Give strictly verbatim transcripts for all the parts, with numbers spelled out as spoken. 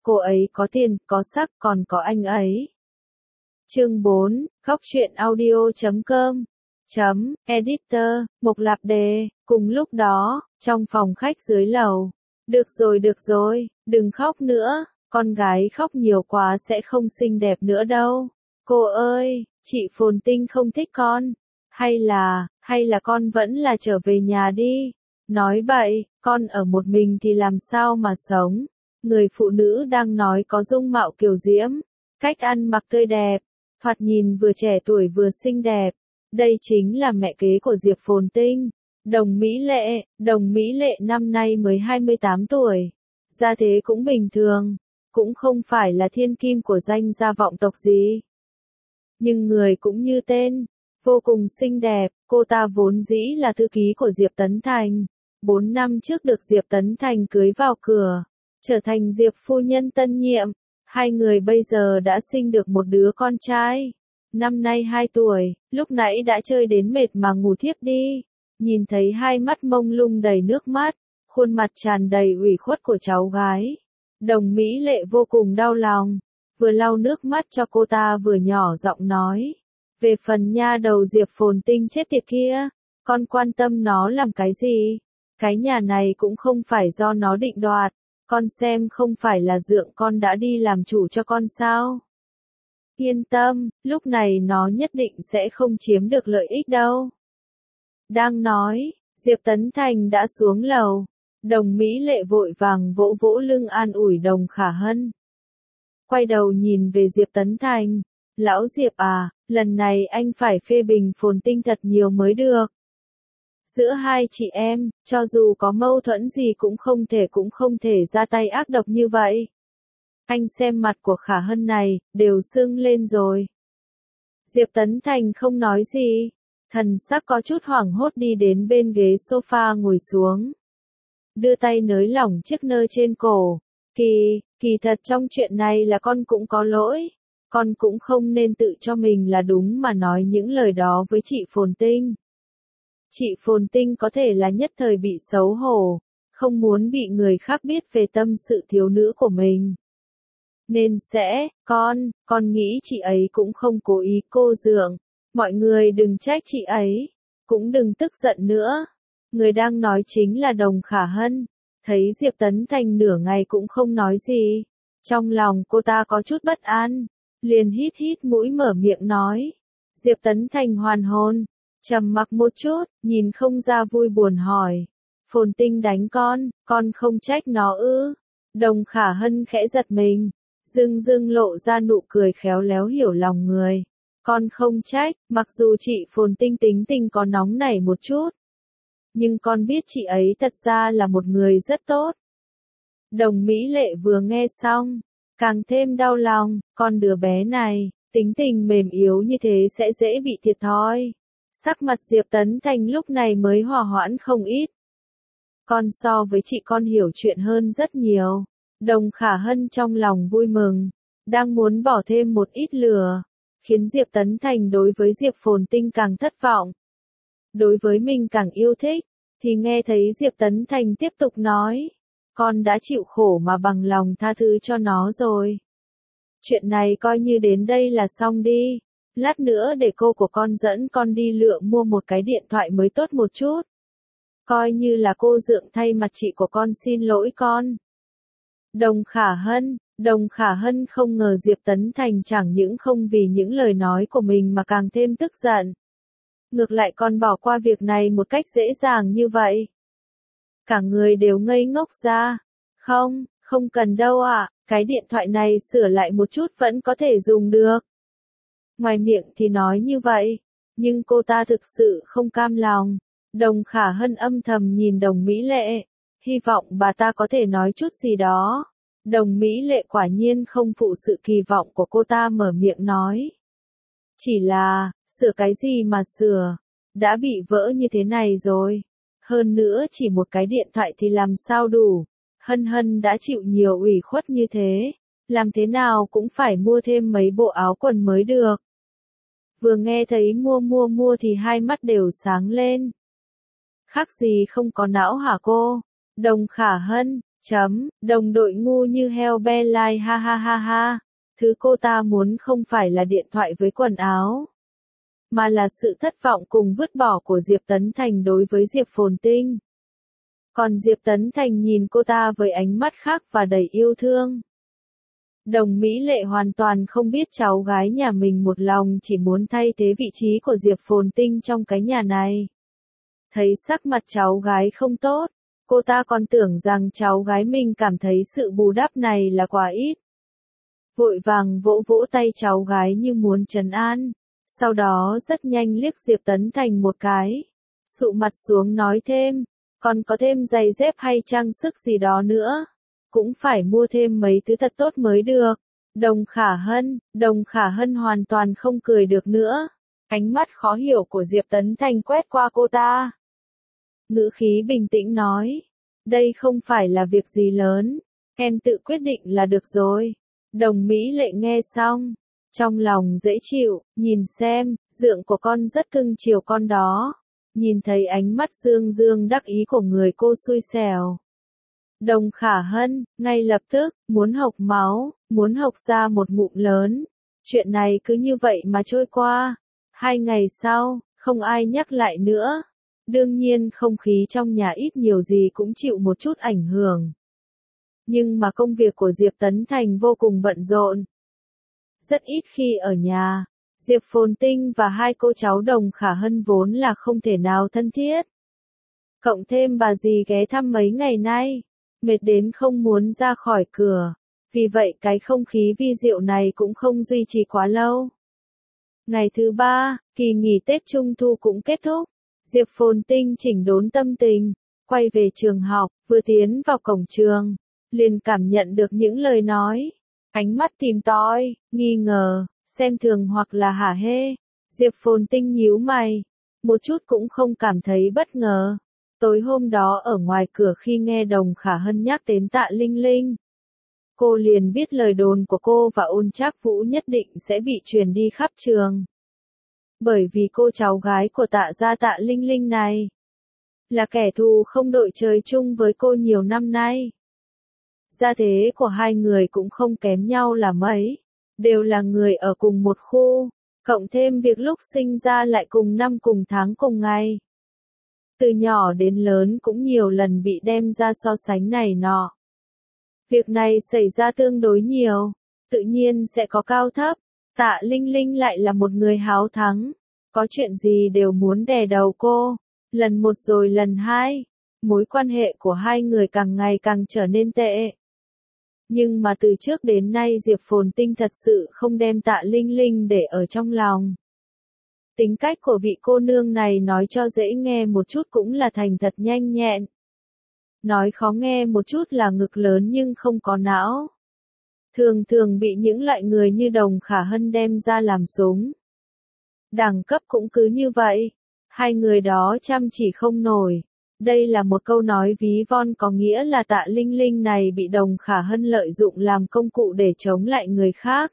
cô ấy có tiền, có sắc, còn có anh ấy. Chương bốn, Khóc Chuyện Audio chấm com chấm editor, Mộc Lạp Đề. Cùng lúc đó, trong phòng khách dưới lầu. Được rồi được rồi, đừng khóc nữa, con gái khóc nhiều quá sẽ không xinh đẹp nữa đâu. Cô ơi, chị Phồn Tinh không thích con. Hay là, hay là con vẫn là trở về nhà đi. Nói bậy, con ở một mình thì làm sao mà sống. Người phụ nữ đang nói có dung mạo kiều diễm, cách ăn mặc tươi đẹp, thoạt nhìn vừa trẻ tuổi vừa xinh đẹp. Đây chính là mẹ kế của Diệp Phồn Tinh, Đồng Mỹ Lệ. Đồng Mỹ Lệ năm nay mới hai mươi tám tuổi, gia thế cũng bình thường, cũng không phải là thiên kim của danh gia vọng tộc gì. Nhưng người cũng như tên, vô cùng xinh đẹp. Cô ta vốn dĩ là thư ký của Diệp Tấn Thành, bốn năm trước được Diệp Tấn Thành cưới vào cửa, trở thành Diệp phu nhân tân nhiệm. Hai người bây giờ đã sinh được một đứa con trai, năm nay hai tuổi, lúc nãy đã chơi đến mệt mà ngủ thiếp đi. Nhìn thấy hai mắt mông lung đầy nước mắt, khuôn mặt tràn đầy ủy khuất của cháu gái, Đồng Mỹ Lệ vô cùng đau lòng, vừa lau nước mắt cho cô ta vừa nhỏ giọng nói. Về phần nha đầu Diệp Phồn Tinh chết tiệt kia, con quan tâm nó làm cái gì? Cái nhà này cũng không phải do nó định đoạt, con xem không phải là dượng con đã đi làm chủ cho con sao? Yên tâm, lúc này nó nhất định sẽ không chiếm được lợi ích đâu. Đang nói, Diệp Tấn Thành đã xuống lầu. Đồng Mỹ Lệ vội vàng vỗ vỗ lưng an ủi Đồng Khả Hân. Quay đầu nhìn về Diệp Tấn Thành. Lão Diệp à, lần này anh phải phê bình Phồn Tinh thật nhiều mới được. Giữa hai chị em, cho dù có mâu thuẫn gì cũng không thể cũng không thể ra tay ác độc như vậy. Anh xem mặt của Khả Hân này, đều sưng lên rồi. Diệp Tấn Thành không nói gì, thần sắc có chút hoảng hốt đi đến bên ghế sofa ngồi xuống. Đưa tay nới lỏng chiếc nơ trên cổ. Kỳ, kỳ thật trong chuyện này là con cũng có lỗi. Con cũng không nên tự cho mình là đúng mà nói những lời đó với chị Phồn Tinh. Chị Phồn Tinh có thể là nhất thời bị xấu hổ, không muốn bị người khác biết về tâm sự thiếu nữ của mình. Nên sẽ, con, con nghĩ chị ấy cũng không cố ý cô dượng. Mọi người đừng trách chị ấy, cũng đừng tức giận nữa. Người đang nói chính là Đồng Khả Hân. Thấy Diệp Tấn Thành nửa ngày cũng không nói gì, trong lòng cô ta có chút bất an, liền hít hít mũi mở miệng nói. Diệp Tấn Thành hoàn hồn, trầm mặc một chút, nhìn không ra vui buồn hỏi. Phồn Tinh đánh con, con không trách nó ư? Đồng Khả Hân khẽ giật mình, dưng dưng lộ ra nụ cười khéo léo hiểu lòng người. Con không trách, mặc dù chị Phồn Tinh tính tình có nóng nảy một chút, nhưng con biết chị ấy thật ra là một người rất tốt. Đồng Mỹ Lệ vừa nghe xong, càng thêm đau lòng, con đứa bé này, tính tình mềm yếu như thế sẽ dễ bị thiệt thòi. Sắc mặt Diệp Tấn Thành lúc này mới hòa hoãn không ít. Con so với chị con hiểu chuyện hơn rất nhiều. Đồng Khả Hân trong lòng vui mừng, đang muốn bỏ thêm một ít lửa, khiến Diệp Tấn Thành đối với Diệp Phồn Tinh càng thất vọng. Đối với mình càng yêu thích, thì nghe thấy Diệp Tấn Thành tiếp tục nói. Con đã chịu khổ mà bằng lòng tha thứ cho nó rồi. Chuyện này coi như đến đây là xong đi. Lát nữa để cô của con dẫn con đi lựa mua một cái điện thoại mới tốt một chút. Coi như là cô dượng thay mặt chị của con xin lỗi con. Đồng Khả Hân, Đồng Khả Hân không ngờ Diệp Tấn Thành chẳng những không vì những lời nói của mình mà càng thêm tức giận. Ngược lại còn bỏ qua việc này một cách dễ dàng như vậy. Cả người đều ngây ngốc ra. Không, không cần đâu ạ, cái điện thoại này sửa lại một chút vẫn có thể dùng được. Ngoài miệng thì nói như vậy, nhưng cô ta thực sự không cam lòng. Đồng Khả Hân âm thầm nhìn Đồng Mỹ Lệ, hy vọng bà ta có thể nói chút gì đó. Đồng Mỹ Lệ quả nhiên không phụ sự kỳ vọng của cô ta mở miệng nói. Chỉ là, sửa cái gì mà sửa, đã bị vỡ như thế này rồi. Hơn nữa chỉ một cái điện thoại thì làm sao đủ. Hân Hân đã chịu nhiều ủy khuất như thế, làm thế nào cũng phải mua thêm mấy bộ áo quần mới được. Vừa nghe thấy mua mua mua thì hai mắt đều sáng lên. Khác gì không có não hả cô? Đồng Khả Hân, Chấm, đồng đội ngu như heo be lai ha ha ha ha. Thứ cô ta muốn không phải là điện thoại với quần áo, mà là sự thất vọng cùng vứt bỏ của Diệp Tấn Thành đối với Diệp Phồn Tinh. Còn Diệp Tấn Thành nhìn cô ta với ánh mắt khác và đầy yêu thương. Đồng Mỹ Lệ hoàn toàn không biết cháu gái nhà mình một lòng chỉ muốn thay thế vị trí của Diệp Phồn Tinh trong cái nhà này. Thấy sắc mặt cháu gái không tốt, cô ta còn tưởng rằng cháu gái mình cảm thấy sự bù đắp này là quá ít. Vội vàng vỗ vỗ tay cháu gái như muốn trấn an, sau đó rất nhanh liếc Diệp Tấn Thành một cái, sụ mặt xuống nói thêm, còn có thêm giày dép hay trang sức gì đó nữa, cũng phải mua thêm mấy thứ thật tốt mới được. Đồng Khả Hân, Đồng Khả Hân hoàn toàn không cười được nữa, ánh mắt khó hiểu của Diệp Tấn Thành quét qua cô ta. Ngữ khí bình tĩnh nói, đây không phải là việc gì lớn, em tự quyết định là được rồi. Đồng Mỹ Lệ nghe xong, trong lòng dễ chịu, nhìn xem, dượng của con rất cưng chiều con đó. Nhìn thấy ánh mắt dương dương đắc ý của người cô xui xẻo. Đồng Khả Hân, ngay lập tức, muốn hộc máu, muốn hộc ra một ngụm lớn. Chuyện này cứ như vậy mà trôi qua. Hai ngày sau, không ai nhắc lại nữa. Đương nhiên không khí trong nhà ít nhiều gì cũng chịu một chút ảnh hưởng. Nhưng mà công việc của Diệp Tấn Thành vô cùng bận rộn. Rất ít khi ở nhà, Diệp Phồn Tinh và hai cô cháu Đồng Khả Hân vốn là không thể nào thân thiết. Cộng thêm bà dì ghé thăm mấy ngày nay, mệt đến không muốn ra khỏi cửa. Vì vậy cái không khí vi diệu này cũng không duy trì quá lâu. Ngày thứ ba, kỳ nghỉ Tết Trung Thu cũng kết thúc. Diệp Phồn Tinh chỉnh đốn tâm tình, quay về trường học, vừa tiến vào cổng trường, liền cảm nhận được những lời nói, ánh mắt tìm tòi, nghi ngờ, xem thường hoặc là hả hê. Diệp Phồn Tinh nhíu mày, một chút cũng không cảm thấy bất ngờ. Tối hôm đó ở ngoài cửa khi nghe Đồng Khả Hân nhắc đến Tạ Linh Linh, cô liền biết lời đồn của cô và Ôn Trác Vũ nhất định sẽ bị truyền đi khắp trường. Bởi vì cô cháu gái của Tạ gia Tạ Linh Linh này là kẻ thù không đội trời chung với cô nhiều năm nay. Gia thế của hai người cũng không kém nhau là mấy, đều là người ở cùng một khu, cộng thêm việc lúc sinh ra lại cùng năm cùng tháng cùng ngày. Từ nhỏ đến lớn cũng nhiều lần bị đem ra so sánh này nọ. Việc này xảy ra tương đối nhiều, tự nhiên sẽ có cao thấp. Tạ Linh Linh lại là một người háo thắng, có chuyện gì đều muốn đè đầu cô, lần một rồi lần hai, mối quan hệ của hai người càng ngày càng trở nên tệ. Nhưng mà từ trước đến nay Diệp Phồn Tinh thật sự không đem Tạ Linh Linh để ở trong lòng. Tính cách của vị cô nương này nói cho dễ nghe một chút cũng là thành thật nhanh nhẹn. Nói khó nghe một chút là ngực lớn nhưng không có não. Thường thường bị những loại người như Đồng Khả Hân đem ra làm súng. Đẳng cấp cũng cứ như vậy. Hai người đó chăm chỉ không nổi. Đây là một câu nói ví von có nghĩa là Tạ Linh Linh này bị Đồng Khả Hân lợi dụng làm công cụ để chống lại người khác.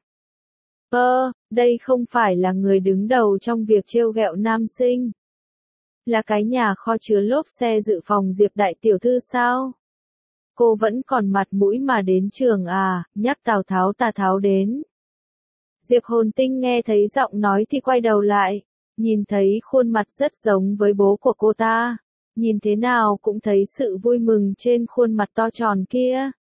Ơ, đây không phải là người đứng đầu trong việc trêu ghẹo nam sinh. Là cái nhà kho chứa lốp xe dự phòng Diệp đại tiểu thư sao? Cô vẫn còn mặt mũi mà đến trường à, nhắc Tào Tháo Tà Tháo đến. Diệp Hồn Tinh nghe thấy giọng nói thì quay đầu lại, nhìn thấy khuôn mặt rất giống với bố của cô ta, nhìn thế nào cũng thấy sự vui mừng trên khuôn mặt to tròn kia.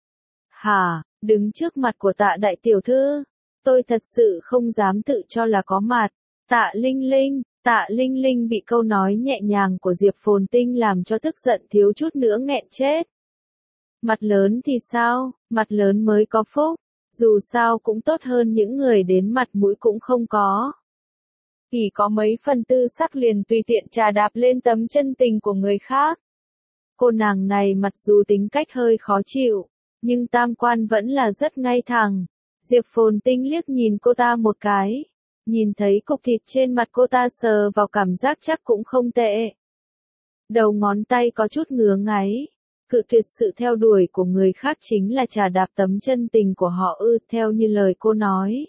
Hả, đứng trước mặt của Tạ đại tiểu thư, tôi thật sự không dám tự cho là có mặt. Tạ Linh Linh, Tạ Linh Linh bị câu nói nhẹ nhàng của Diệp Phồn Tinh làm cho tức giận thiếu chút nữa nghẹn chết. Mặt lớn thì sao, mặt lớn mới có phúc, dù sao cũng tốt hơn những người đến mặt mũi cũng không có. Chỉ có mấy phần tư sắc liền tùy tiện trà đạp lên tấm chân tình của người khác. Cô nàng này mặc dù tính cách hơi khó chịu, nhưng tam quan vẫn là rất ngay thẳng. Diệp Phồn Tinh liếc nhìn cô ta một cái, nhìn thấy cục thịt trên mặt cô ta sờ vào cảm giác chắc cũng không tệ. Đầu ngón tay có chút ngứa ngáy. Cự tuyệt sự theo đuổi của người khác chính là trà đạp tấm chân tình của họ ư, theo như lời cô nói.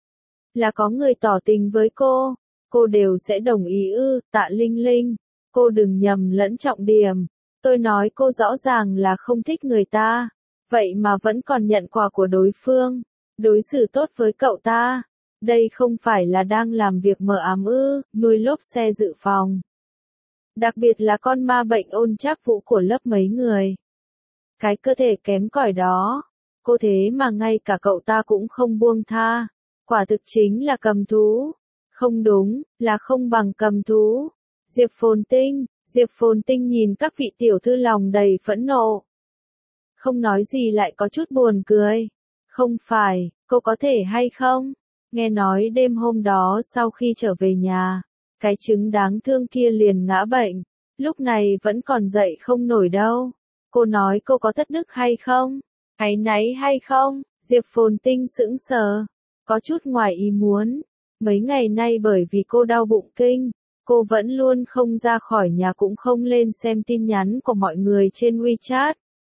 Là có người tỏ tình với cô, cô đều sẽ đồng ý ư, Tạ Linh Linh, cô đừng nhầm lẫn trọng điểm. Tôi nói cô rõ ràng là không thích người ta, vậy mà vẫn còn nhận quà của đối phương, đối xử tốt với cậu ta. Đây không phải là đang làm việc mờ ám ư, nuôi lốp xe dự phòng. Đặc biệt là con ma bệnh ôn trác vũ của lớp mấy người. Cái cơ thể kém cỏi đó, cô thế mà ngay cả cậu ta cũng không buông tha. Quả thực chính là cầm thú. Không đúng, là không bằng cầm thú. Diệp Phồn Tinh, Diệp Phồn Tinh nhìn các vị tiểu thư lòng đầy phẫn nộ. Không nói gì lại có chút buồn cười. Không phải, cô có thể hay không? Nghe nói đêm hôm đó sau khi trở về nhà, cái trứng đáng thương kia liền ngã bệnh, lúc này vẫn còn dậy không nổi đâu. Cô nói cô có thất đức hay không? Áy náy hay không? Diệp Phồn Tinh sững sờ, có chút ngoài ý muốn. Mấy ngày nay bởi vì cô đau bụng kinh, cô vẫn luôn không ra khỏi nhà cũng không lên xem tin nhắn của mọi người trên WeChat.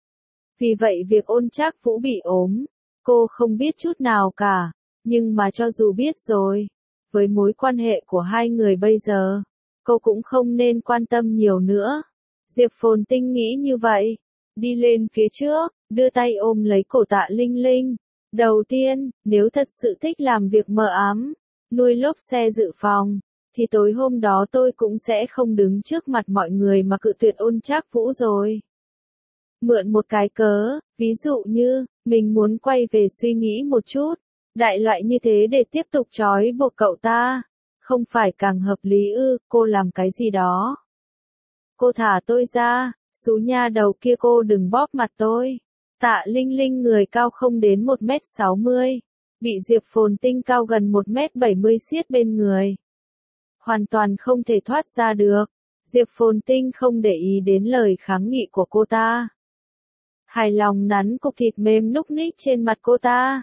Vì vậy việc Ôn Trác Vũ bị ốm, cô không biết chút nào cả. Nhưng mà cho dù biết rồi, với mối quan hệ của hai người bây giờ, cô cũng không nên quan tâm nhiều nữa. Diệp Phồn Tinh nghĩ như vậy, đi lên phía trước, đưa tay ôm lấy cổ Tạ Linh Linh. Đầu tiên, nếu thật sự thích làm việc mờ ám, nuôi lốp xe dự phòng, thì tối hôm đó tôi cũng sẽ không đứng trước mặt mọi người mà cự tuyệt Ôn Trác Vũ rồi. Mượn một cái cớ, ví dụ như, mình muốn quay về suy nghĩ một chút, đại loại như thế để tiếp tục trói buộc cậu ta. Không phải càng hợp lý ư, cô làm cái gì đó. Cô thả tôi ra, xú nha đầu kia cô đừng bóp mặt tôi. Tạ Linh Linh người cao không đến một mét sáu mươi, bị Diệp Phồn Tinh cao gần một mét bảy mươi siết bên người. Hoàn toàn không thể thoát ra được. Diệp Phồn Tinh không để ý đến lời kháng nghị của cô ta. Hài lòng nắn cục thịt mềm núc ních trên mặt cô ta.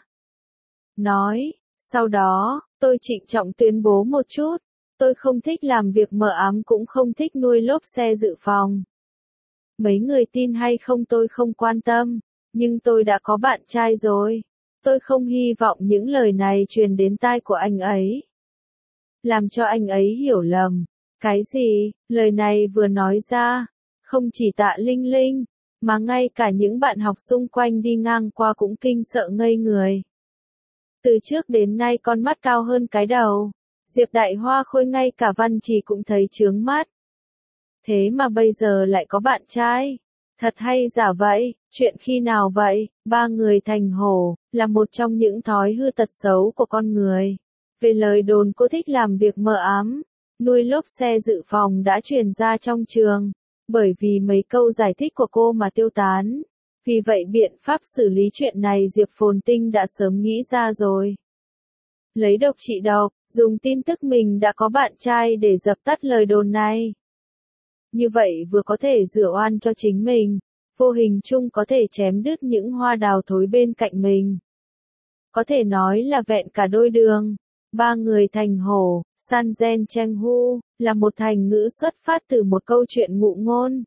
Nói, sau đó, tôi trịnh trọng tuyên bố một chút, tôi không thích làm việc mờ ám cũng không thích nuôi lốp xe dự phòng. Mấy người tin hay không tôi không quan tâm, nhưng tôi đã có bạn trai rồi. Tôi không hy vọng những lời này truyền đến tai của anh ấy. Làm cho anh ấy hiểu lầm. Cái gì, lời này vừa nói ra, không chỉ Tạ Linh Linh, mà ngay cả những bạn học xung quanh đi ngang qua cũng kinh sợ ngây người. Từ trước đến nay con mắt cao hơn cái đầu, Diệp Đại Hoa Khôi ngay cả Văn Trì cũng thấy chướng mắt. Thế mà bây giờ lại có bạn trai. Thật hay giả vậy, chuyện khi nào vậy? Ba người thành hổ, là một trong những thói hư tật xấu của con người. Về lời đồn cô thích làm việc mờ ám, nuôi lốp xe dự phòng đã truyền ra trong trường, bởi vì mấy câu giải thích của cô mà tiêu tán. Vì vậy biện pháp xử lý chuyện này Diệp Phồn Tinh đã sớm nghĩ ra rồi. Lấy độc trị độc, dùng tin tức mình đã có bạn trai để dập tắt lời đồn này. Như vậy vừa có thể rửa oan cho chính mình, vô hình chung có thể chém đứt những hoa đào thối bên cạnh mình. Có thể nói là vẹn cả đôi đường. Ba người thành hổ, San Gen Cheng Hu, là một thành ngữ xuất phát từ một câu chuyện ngụ ngôn.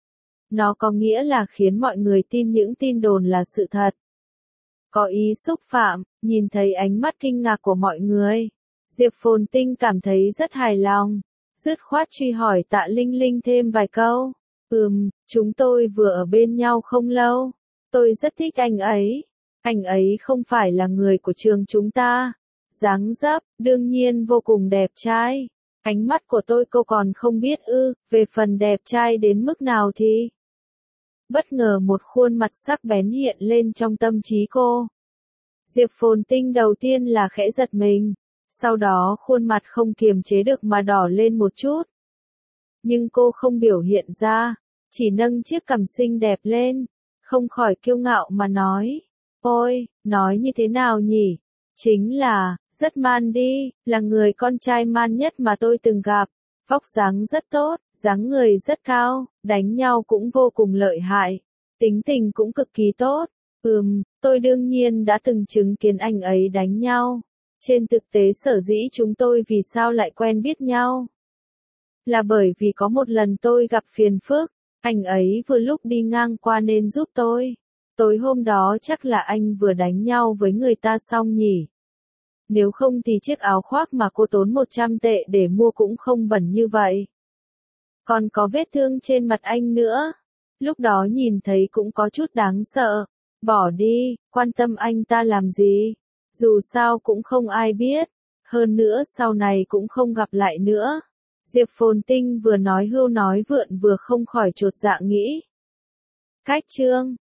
Nó có nghĩa là khiến mọi người tin những tin đồn là sự thật. Có ý xúc phạm, nhìn thấy ánh mắt kinh ngạc của mọi người. Diệp Phồn Tinh cảm thấy rất hài lòng. Dứt khoát truy hỏi Tạ Linh Linh thêm vài câu. Ừm, chúng tôi vừa ở bên nhau không lâu. Tôi rất thích anh ấy. Anh ấy không phải là người của trường chúng ta. Dáng dấp, đương nhiên vô cùng đẹp trai. Ánh mắt của tôi cô còn không biết ư, về phần đẹp trai đến mức nào thì... Bất ngờ một khuôn mặt sắc bén hiện lên trong tâm trí cô. Diệp Phồn Tinh đầu tiên là khẽ giật mình, sau đó khuôn mặt không kiềm chế được mà đỏ lên một chút. Nhưng cô không biểu hiện ra, chỉ nâng chiếc cằm xinh đẹp lên, không khỏi kiêu ngạo mà nói. Ôi, nói như thế nào nhỉ? Chính là, rất man đi, là người con trai man nhất mà tôi từng gặp. Vóc dáng rất tốt, dáng người rất cao, đánh nhau cũng vô cùng lợi hại. Tính tình cũng cực kỳ tốt. Ừm, tôi đương nhiên đã từng chứng kiến anh ấy đánh nhau. Trên thực tế sở dĩ chúng tôi vì sao lại quen biết nhau. Là bởi vì có một lần tôi gặp phiền phức, anh ấy vừa lúc đi ngang qua nên giúp tôi. Tối hôm đó chắc là anh vừa đánh nhau với người ta xong nhỉ. Nếu không thì chiếc áo khoác mà cô tốn một trăm tệ để mua cũng không bẩn như vậy. Còn có vết thương trên mặt anh nữa. Lúc đó nhìn thấy cũng có chút đáng sợ. Bỏ đi, quan tâm anh ta làm gì? Dù sao cũng không ai biết. Hơn nữa sau này cũng không gặp lại nữa. Diệp Phồn Tinh vừa nói hưu nói vượn vừa không khỏi chột dạ nghĩ. Cách chương